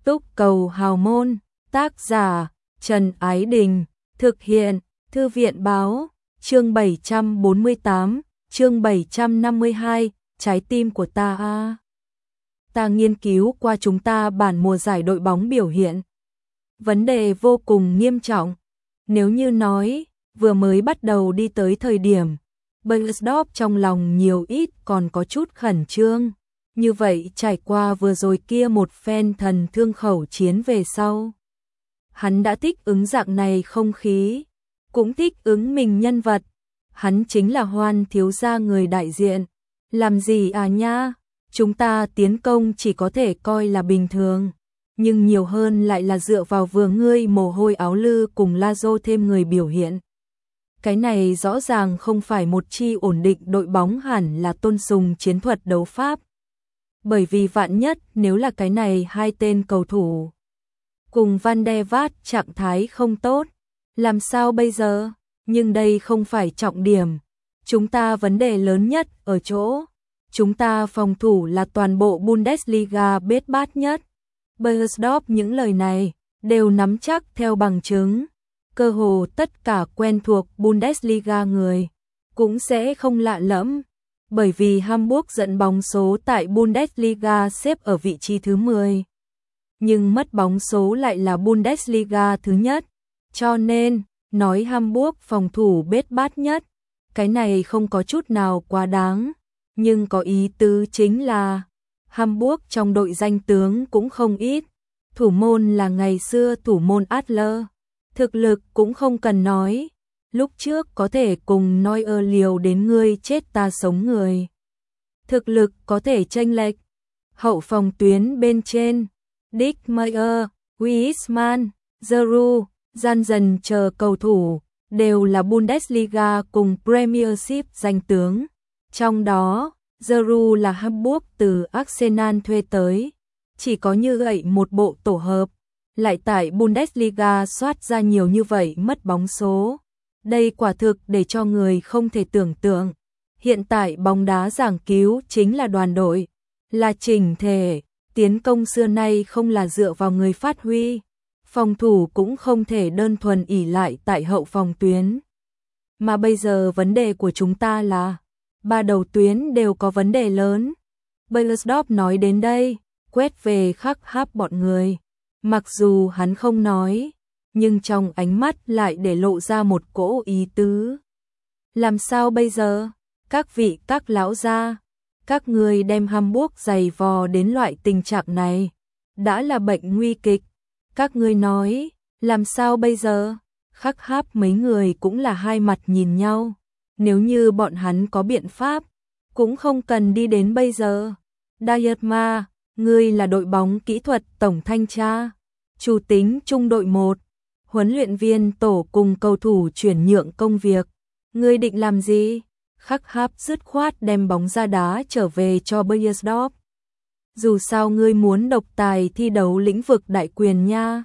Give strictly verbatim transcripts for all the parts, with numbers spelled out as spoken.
Túc Cầu Hào Môn, tác giả Trần Ái Đình, thực hiện Thư viện Báo, chương bảy trăm bốn mươi tám, chương bảy trăm năm mươi hai, trái tim của ta a. Ta nghiên cứu qua chúng ta bản mùa giải đội bóng biểu hiện. Vấn đề vô cùng nghiêm trọng. Nếu như nói, vừa mới bắt đầu đi tới thời điểm, Bergdorf trong lòng nhiều ít còn có chút khẩn trương. Như vậy trải qua vừa rồi kia một phen thần thương khẩu chiến về sau. Hắn đã thích ứng dạng này không khí, cũng thích ứng mình nhân vật. Hắn chính là Hoan thiếu gia người đại diện. Làm gì à nha, chúng ta tiến công chỉ có thể coi là bình thường. Nhưng nhiều hơn lại là dựa vào vừa ngươi mồ hôi áo lư cùng Lazio thêm người biểu hiện. Cái này rõ ràng không phải một chi ổn định đội bóng, hẳn là tôn sùng chiến thuật đấu pháp. Bởi vì vạn nhất nếu là cái này hai tên cầu thủ cùng Van der Vaart trạng thái không tốt, làm sao bây giờ? Nhưng đây không phải trọng điểm. Chúng ta vấn đề lớn nhất ở chỗ chúng ta phòng thủ là toàn bộ Bundesliga bết bát nhất. Bergdorf những lời này đều nắm chắc theo bằng chứng. Cơ hồ tất cả quen thuộc Bundesliga người cũng sẽ không lạ lẫm, bởi vì Hamburg dẫn bóng số tại Bundesliga xếp ở vị trí thứ mười. Nhưng mất bóng số lại là Bundesliga thứ nhất, cho nên nói Hamburg phòng thủ bết bát nhất, cái này không có chút nào quá đáng, nhưng có ý tứ chính là Hamburg trong đội danh tướng cũng không ít, thủ môn là ngày xưa thủ môn Adler, thực lực cũng không cần nói, lúc trước có thể cùng Neuer liều đến ngươi chết ta sống người. Thực lực có thể chênh lệch. Hậu phòng tuyến bên trên, Dick Meyer, Griezmann, Giroud, Gian dần chờ cầu thủ, đều là Bundesliga cùng Premiership danh tướng. Trong đó, Giroud là Hamburg từ Arsenal thuê tới. Chỉ có như vậy một bộ tổ hợp, lại tại Bundesliga soát ra nhiều như vậy mất bóng số. Đây quả thực để cho người không thể tưởng tượng. Hiện tại bóng đá giảng cứu chính là đoàn đội, là chỉnh thể, tiến công xưa nay không là dựa vào người phát huy, phòng thủ cũng không thể đơn thuần ỷ lại tại hậu phòng tuyến. Mà bây giờ vấn đề của chúng ta là ba đầu tuyến đều có vấn đề lớn. Bergdorf nói đến đây, quét về khắc háp bọn người. Mặc dù hắn không nói, nhưng trong ánh mắt lại để lộ ra một cỗ ý tứ. Làm sao bây giờ? Các vị các lão gia, các người đem Hamburg giày vò đến loại tình trạng này, đã là bệnh nguy kịch. Các ngươi nói, làm sao bây giờ? Khắc háp mấy người cũng là hai mặt nhìn nhau. Nếu như bọn hắn có biện pháp, cũng không cần đi đến bây giờ. Dietmar, ngươi là đội bóng kỹ thuật tổng thanh tra, chủ tính trung đội một, huấn luyện viên tổ cùng cầu thủ chuyển nhượng công việc. Ngươi định làm gì? Khắc háp dứt khoát đem bóng ra đá trở về cho Bergdorf. Dù sao ngươi muốn độc tài thi đấu lĩnh vực đại quyền nha.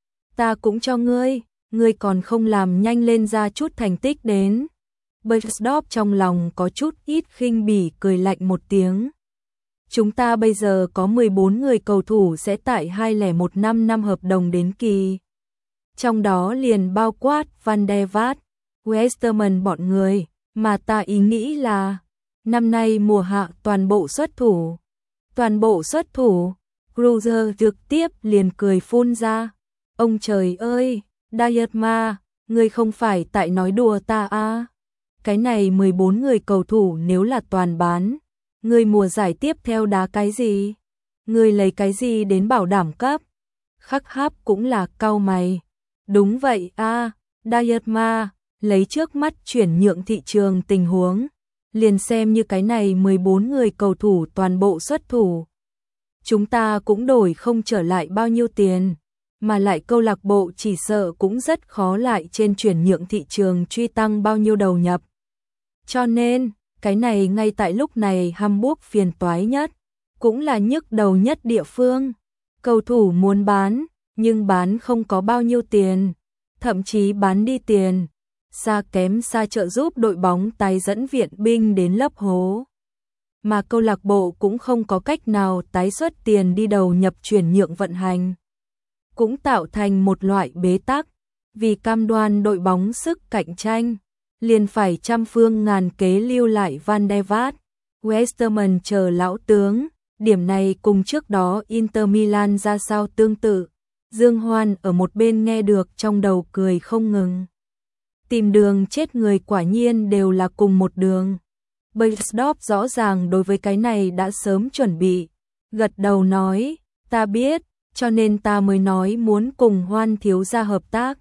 Ta cũng cho ngươi, ngươi còn không làm nhanh lên ra chút thành tích đến. Bergdorf trong lòng có chút ít khinh bỉ cười lạnh một tiếng. Chúng ta bây giờ có mười bốn người cầu thủ sẽ tại hai không một năm năm hợp đồng đến kỳ. Trong đó liền bao quát Van der Vaart, Westermann bọn người, mà ta ý nghĩ là năm nay mùa hạ toàn bộ xuất thủ. Toàn bộ xuất thủ, Kreuzer trực tiếp liền cười phun ra. Ông trời ơi, Dietmar, ngươi không phải tại nói đùa ta à? Cái này mười bốn người cầu thủ nếu là toàn bán, ngươi mùa giải tiếp theo đá cái gì? Ngươi lấy cái gì đến bảo đảm cấp? Khắc háp cũng là cau mày. Đúng vậy a, à, Dietmar, lấy trước mắt chuyển nhượng thị trường tình huống, liền xem như cái này mười bốn người cầu thủ toàn bộ xuất thủ. Chúng ta cũng đổi không trở lại bao nhiêu tiền, mà lại câu lạc bộ chỉ sợ cũng rất khó lại trên chuyển nhượng thị trường truy tăng bao nhiêu đầu nhập. Cho nên, cái này ngay tại lúc này Hamburg phiền toái nhất, cũng là nhức đầu nhất địa phương. Cầu thủ muốn bán, nhưng bán không có bao nhiêu tiền, thậm chí bán đi tiền, xa kém xa trợ giúp đội bóng tái dẫn viện binh đến lấp hố. Mà câu lạc bộ cũng không có cách nào tái xuất tiền đi đầu nhập chuyển nhượng vận hành. cũng tạo thành một loại bế tắc, vì cam đoan đội bóng sức cạnh tranh, liền phải trăm phương ngàn kế lưu lại Van der Vaart, Westerman chờ lão tướng, điểm này cùng trước đó Inter Milan ra sao tương tự. Dương Hoan ở một bên nghe được trong đầu cười không ngừng. Tìm đường chết người quả nhiên đều là cùng một đường. Bergdorf rõ ràng đối với cái này đã sớm chuẩn bị, gật đầu nói, ta biết, cho nên ta mới nói muốn cùng Hoan thiếu gia hợp tác.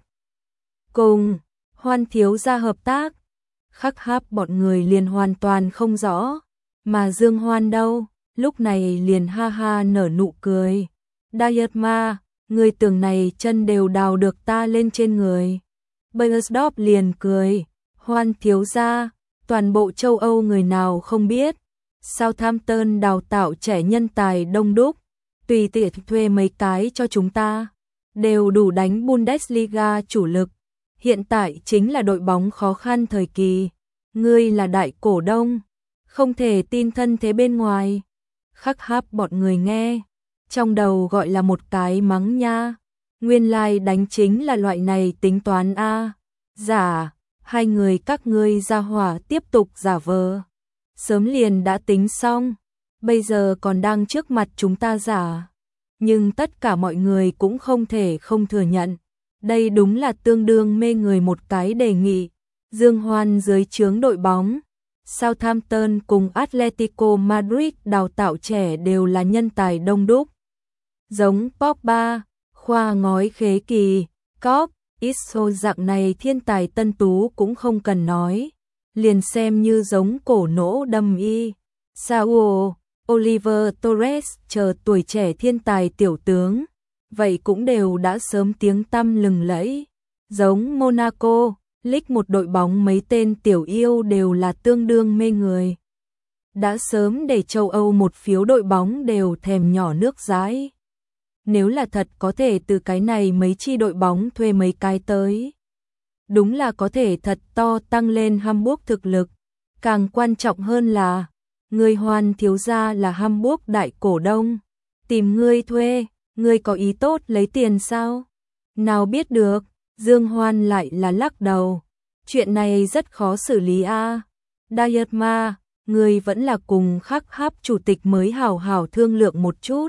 Cùng Hoan thiếu gia hợp tác? Khắc Háp bọn người liền hoàn toàn không rõ, mà Dương Hoan đâu, lúc này liền ha ha nở nụ cười. Dietmar, người tưởng này chân đều đào được ta lên trên người. Bergdorf liền cười, Hoan thiếu gia, toàn bộ châu Âu người nào không biết, Southampton đào tạo trẻ nhân tài đông đúc, tùy tiện thuê mấy cái cho chúng ta, đều đủ đánh Bundesliga chủ lực. Hiện tại chính là đội bóng khó khăn thời kỳ, ngươi là đại cổ đông, không thể tin thân thế bên ngoài. Khắc Háp bọn người nghe, trong đầu gọi là một cái mắng nha, nguyên lai like đánh chính là loại này tính toán a. Giả, hai người các ngươi ra hỏa tiếp tục giả vờ. Sớm liền đã tính xong, bây giờ còn đang trước mặt chúng ta giả. Nhưng tất cả mọi người cũng không thể không thừa nhận. Đây đúng là tương đương mê người một cái đề nghị. Dương Hoan dưới trướng đội bóng, Southampton cùng Atletico Madrid đào tạo trẻ đều là nhân tài đông đúc. Giống Pogba, khoa ngói khế kỳ, Cop, Isco dạng này thiên tài tân tú cũng không cần nói. Liền xem như giống cổ nỗ đâm y, Saúl, Oliver Torres chờ tuổi trẻ thiên tài tiểu tướng, vậy cũng đều đã sớm tiếng tăm lừng lẫy. Giống Monaco, Ligue một đội bóng mấy tên tiểu yêu đều là tương đương mê người. Đã sớm để châu Âu một phiếu đội bóng đều thèm nhỏ nước dãi. Nếu là thật có thể từ cái này mấy chi đội bóng thuê mấy cái tới, đúng là có thể thật to tăng lên Hamburg thực lực. Càng quan trọng hơn là, người Hoan thiếu gia là Hamburg đại cổ đông, tìm ngươi thuê, ngươi có ý tốt lấy tiền sao? Nào biết được, Dương Hoan lại là lắc đầu, chuyện này rất khó xử lý a. À. Dietmar, ngươi vẫn là cùng Khắc Háp chủ tịch mới hảo hảo thương lượng một chút.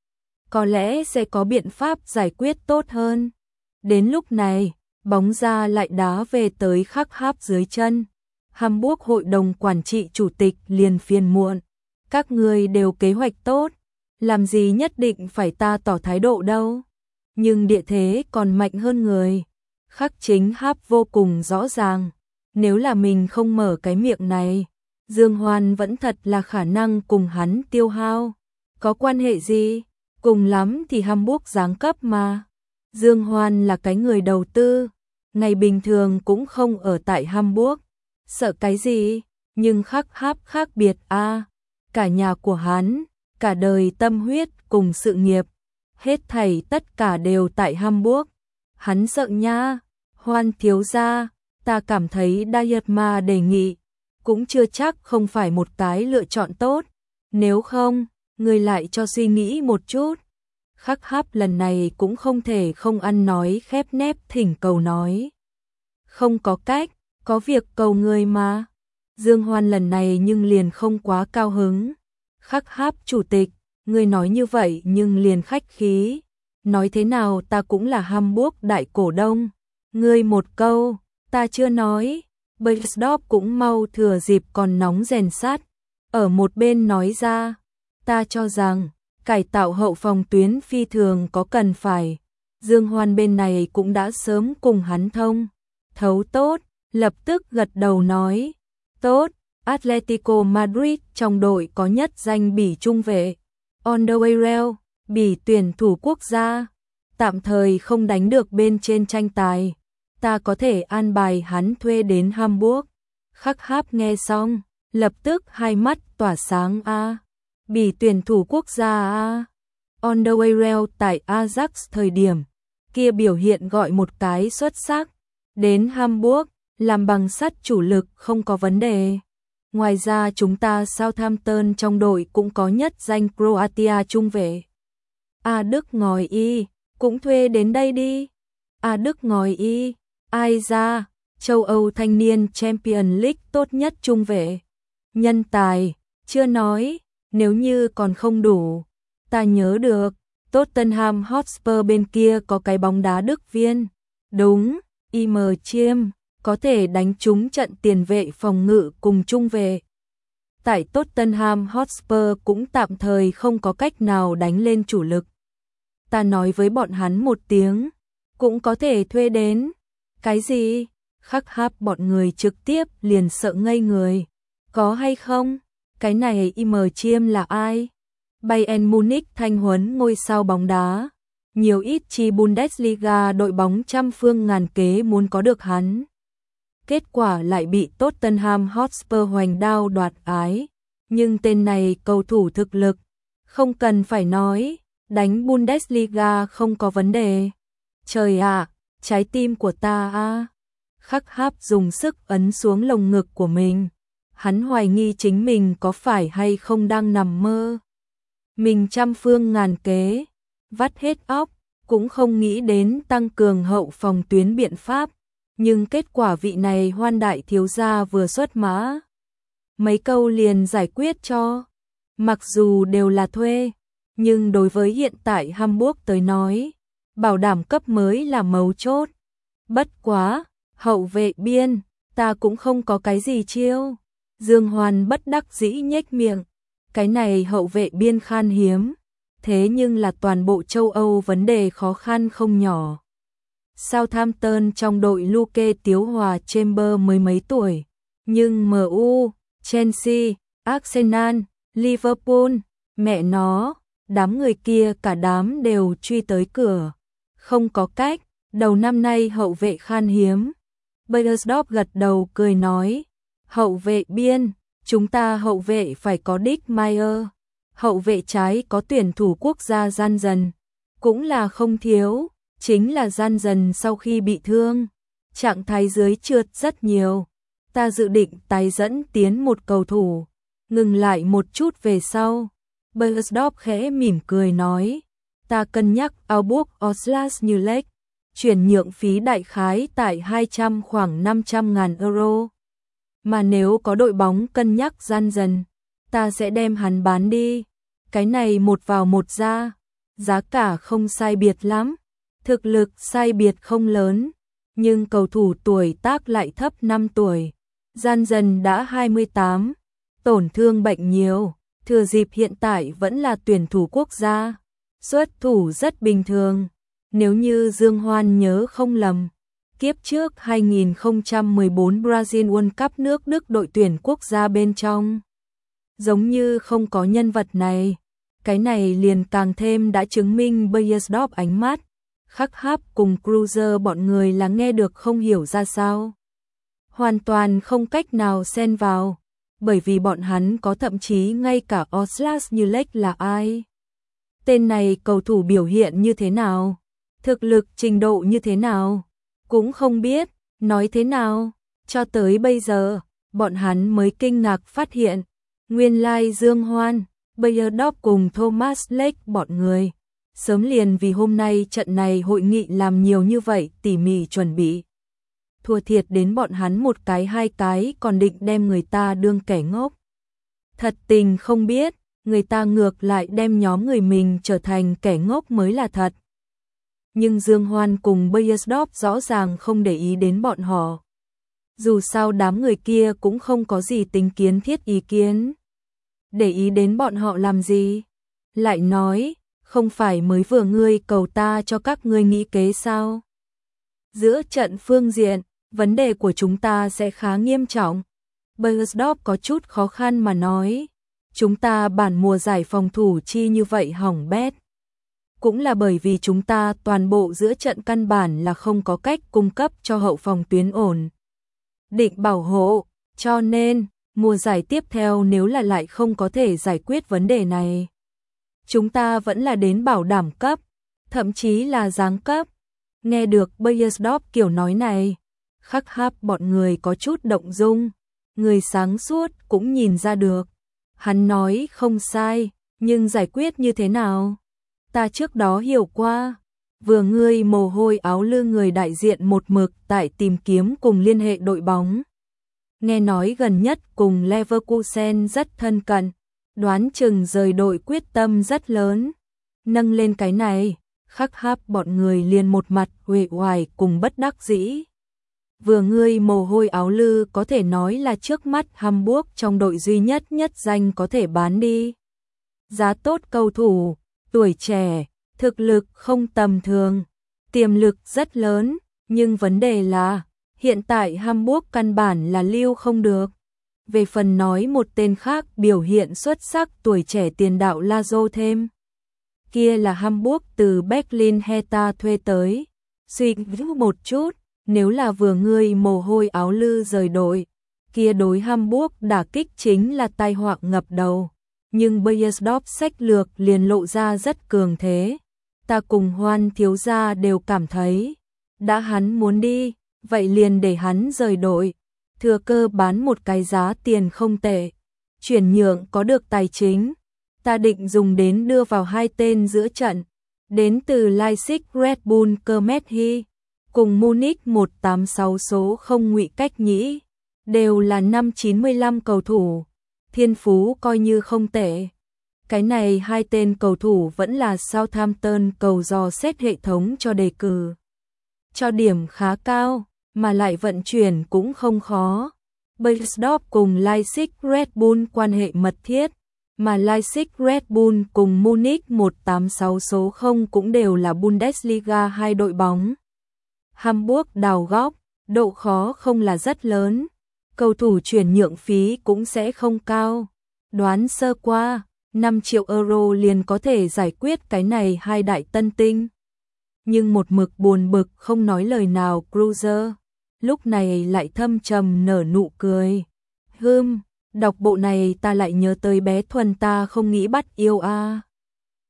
Có lẽ sẽ có biện pháp giải quyết tốt hơn. Đến lúc này, bóng ra lại đá về tới Khắc Háp dưới chân. Hamburg hội đồng quản trị chủ tịch liền phiền muộn. Các người đều kế hoạch tốt, làm gì nhất định phải ta tỏ thái độ đâu. Nhưng địa thế còn mạnh hơn người. Khắc chính Háp vô cùng rõ ràng. Nếu là mình không mở cái miệng này, Dương Hoan vẫn thật là khả năng cùng hắn tiêu hao. Có quan hệ gì? Cùng lắm thì Hamburg giáng cấp mà. Dương Hoan là cái người đầu tư, ngày bình thường cũng không ở tại Hamburg. Sợ cái gì? Nhưng Khắc Háp khác biệt a. À. Cả nhà của hắn, cả đời tâm huyết cùng sự nghiệp, hết thảy tất cả đều tại Hamburg. Hắn sợ nha. Hoan thiếu gia, ta cảm thấy Dietmar đề nghị cũng chưa chắc không phải một cái lựa chọn tốt. Nếu không, người lại cho suy nghĩ một chút. Khắc Háp lần này cũng không thể không ăn nói khép nép thỉnh cầu nói. Không có cách, có việc cầu người mà. Dương Hoan lần này nhưng liền không quá cao hứng. Khắc Háp chủ tịch, ngươi nói như vậy nhưng liền khách khí. Nói thế nào ta cũng là Hamburg đại cổ đông. Ngươi một câu, ta chưa nói. Bergdorf cũng mau thừa dịp còn nóng rèn sát. Ở một bên nói ra, ta cho rằng, cải tạo hậu phòng tuyến phi thường có cần phải. Dương Hoan bên này cũng đã sớm cùng hắn thông. Thấu tốt, lập tức gật đầu nói. Tốt, Atletico Madrid trong đội có nhất danh Bỉ trung vệ. Alderweireld, Bỉ tuyển thủ quốc gia. Tạm thời không đánh được bên trên tranh tài. Ta có thể an bài hắn thuê đến Hamburg. Khắc Háp nghe xong, lập tức hai mắt tỏa sáng a. À. Bỉ tuyển thủ quốc gia a. À. Alderweireld tại Ajax thời điểm kia biểu hiện gọi một cái xuất sắc. Đến Hamburg, làm bằng sắt chủ lực không có vấn đề. Ngoài ra chúng ta Southampton trong đội cũng có nhất danh Croatia trung vệ. A Đức ngòi y, cũng thuê đến đây đi. A Đức ngồi y, ai ra, châu Âu thanh niên Champions League tốt nhất trung vệ. Nhân tài, chưa nói, nếu như còn không đủ. Ta nhớ được, Tottenham Hotspur bên kia có cái bóng đá Đức viên. Đúng, im Chiêm, có thể đánh trúng trận tiền vệ phòng ngự cùng trung vệ. Tại Tottenham Hotspur cũng tạm thời không có cách nào đánh lên chủ lực. Ta nói với bọn hắn một tiếng, cũng có thể thuê đến. Cái gì? Khắc háp bọn người trực tiếp liền sợ ngây người. Có hay không? Cái này im Chiêm là ai? Bayern Munich thanh huấn ngôi sao bóng đá. Nhiều ít chi Bundesliga đội bóng trăm phương ngàn kế muốn có được hắn. Kết quả lại bị Tottenham Hotspur hoành đao đoạt ái. Nhưng tên này cầu thủ thực lực, không cần phải nói, đánh Bundesliga không có vấn đề. Trời ạ, trái tim của ta a. Khắc háp dùng sức ấn xuống lồng ngực của mình. Hắn hoài nghi chính mình có phải hay không đang nằm mơ. Mình trăm phương ngàn kế, vắt hết óc, cũng không nghĩ đến tăng cường hậu phòng tuyến biện pháp. Nhưng kết quả vị này Hoan đại thiếu gia vừa xuất mã, mấy câu liền giải quyết cho. Mặc dù đều là thuê, nhưng đối với hiện tại Hamburg tới nói, bảo đảm cấp mới là mấu chốt. Bất quá, hậu vệ biên, ta cũng không có cái gì chiêu. Dương Hoan bất đắc dĩ nhếch miệng, cái này hậu vệ biên khan hiếm, thế nhưng là toàn bộ châu Âu vấn đề khó khăn không nhỏ. Southampton trong đội Luke Tiếu Hòa Chamber mới mấy tuổi, nhưng em u, Chelsea, Arsenal, Liverpool, mẹ nó, đám người kia cả đám đều truy tới cửa. Không có cách, đầu năm nay hậu vệ khan hiếm. Beiersdorf gật đầu cười nói, hậu vệ biên, chúng ta hậu vệ phải có Dick Meyer, hậu vệ trái có tuyển thủ quốc gia Gian Dần, cũng là không thiếu, chính là Gian Dần sau khi bị thương, trạng thái dưới trượt rất nhiều. Ta dự định tái dẫn tiến một cầu thủ, ngừng lại một chút về sau. Beiersdorf khẽ mỉm cười nói, ta cân nhắc Augsburg Oslas như Lech, chuyển nhượng phí đại khái tại hai trăm khoảng năm trăm ngàn euro. Mà nếu có đội bóng cân nhắc Gian Dần, ta sẽ đem hắn bán đi. Cái này một vào một ra, giá cả không sai biệt lắm, thực lực sai biệt không lớn, nhưng cầu thủ tuổi tác lại thấp năm tuổi. Gian Dần đã hai mươi tám, tổn thương bệnh nhiều, thừa dịp hiện tại vẫn là tuyển thủ quốc gia, xuất thủ rất bình thường. Nếu như Dương Hoan nhớ không lầm, kiếp trước hai không một bốn Brazil World Cup nước Đức đội tuyển quốc gia bên trong, giống như không có nhân vật này. Cái này liền càng thêm đã chứng minh Beiersdorf ánh mắt, Khắc háp cùng Cruiser bọn người là nghe được không hiểu ra sao. Hoàn toàn không cách nào xen vào, bởi vì bọn hắn có thậm chí ngay cả Oslas như Lech là ai. Tên này cầu thủ biểu hiện như thế nào, thực lực trình độ như thế nào, cũng không biết, nói thế nào. Cho tới bây giờ, bọn hắn mới kinh ngạc phát hiện, nguyên lai Dương Hoan, Beiersdorf cùng Thomas Lech bọn người, sớm liền vì hôm nay trận này hội nghị làm nhiều như vậy tỉ mỉ chuẩn bị. Thua thiệt đến bọn hắn một cái hai cái còn định đem người ta đương kẻ ngốc. Thật tình không biết, người ta ngược lại đem nhóm người mình trở thành kẻ ngốc mới là thật. Nhưng Dương Hoan cùng Beiersdorf rõ ràng không để ý đến bọn họ. Dù sao đám người kia cũng không có gì tính kiến thiết ý kiến. Để ý đến bọn họ làm gì? Lại nói, không phải mới vừa ngươi cầu ta cho các ngươi nghĩ kế sao? Giữa trận phương diện, vấn đề của chúng ta sẽ khá nghiêm trọng. Beiersdorf có chút khó khăn mà nói. Chúng ta bản mùa giải phòng thủ chi như vậy hỏng bét. Cũng là bởi vì chúng ta toàn bộ giữa trận căn bản là không có cách cung cấp cho hậu phòng tuyến ổn định bảo hộ, cho nên mùa giải tiếp theo nếu là lại không có thể giải quyết vấn đề này, chúng ta vẫn là đến bảo đảm cấp, thậm chí là giáng cấp. Nghe được Beiersdorf kiểu nói này, Khắc háp bọn người có chút động dung, người sáng suốt cũng nhìn ra được. Hắn nói không sai, nhưng giải quyết như thế nào? Ta trước đó hiểu qua, Vừa ngươi mồ hôi áo lư người đại diện một mực tại tìm kiếm cùng liên hệ đội bóng. Nghe nói gần nhất cùng Leverkusen rất thân cận, đoán chừng rời đội quyết tâm rất lớn. Nâng lên cái này, khắc háp bọn người liền một mặt uể oải cùng bất đắc dĩ. Vừa ngươi mồ hôi áo lư có thể nói là trước mắt Hamburg trong đội duy nhất nhất danh có thể bán đi. Giá tốt cầu thủ, tuổi trẻ, thực lực không tầm thường, tiềm lực rất lớn, nhưng vấn đề là hiện tại Hamburg căn bản là lưu không được. Về phần nói một tên khác biểu hiện xuất sắc tuổi trẻ tiền đạo Lazo thêm. Kia là Hamburg từ Berlin Hertha thuê tới. Suy nghĩ một chút, nếu là vừa ngươi mồ hôi áo lư rời đội, kia đối Hamburg đả kích chính là tai họa ngập đầu. Nhưng Beiersdorf sách lược liền lộ ra rất cường thế. Ta cùng Hoan thiếu gia đều cảm thấy, đã hắn muốn đi, vậy liền để hắn rời đội. Thừa cơ bán một cái giá tiền không tệ. Chuyển nhượng có được tài chính. Ta định dùng đến đưa vào hai tên giữa trận. Đến từ Leipzig Red Bull Kermethi. Cùng Munich một tám sáu số không Ngụy Cách Nhĩ. Đều là năm chín mươi lăm cầu thủ. Thiên phú coi như không tệ. Cái này hai tên cầu thủ vẫn là Southampton cầu dò xét hệ thống cho đề cử. Cho điểm khá cao, mà lại vận chuyển cũng không khó. Beiersdorf cùng Leipzig Red Bull quan hệ mật thiết, mà Leipzig Red Bull cùng Munich một tám sáu số không cũng đều là Bundesliga hai đội bóng. Hamburg đào góc, độ khó không là rất lớn, cầu thủ chuyển nhượng phí cũng sẽ không cao. Đoán sơ qua, năm triệu euro liền có thể giải quyết cái này hai đại tân tinh. Nhưng một mực buồn bực không nói lời nào Cruiser, lúc này lại thâm trầm nở nụ cười. Hừm, đọc bộ này ta lại nhớ tới bé Thuần ta không nghĩ bắt yêu a. À.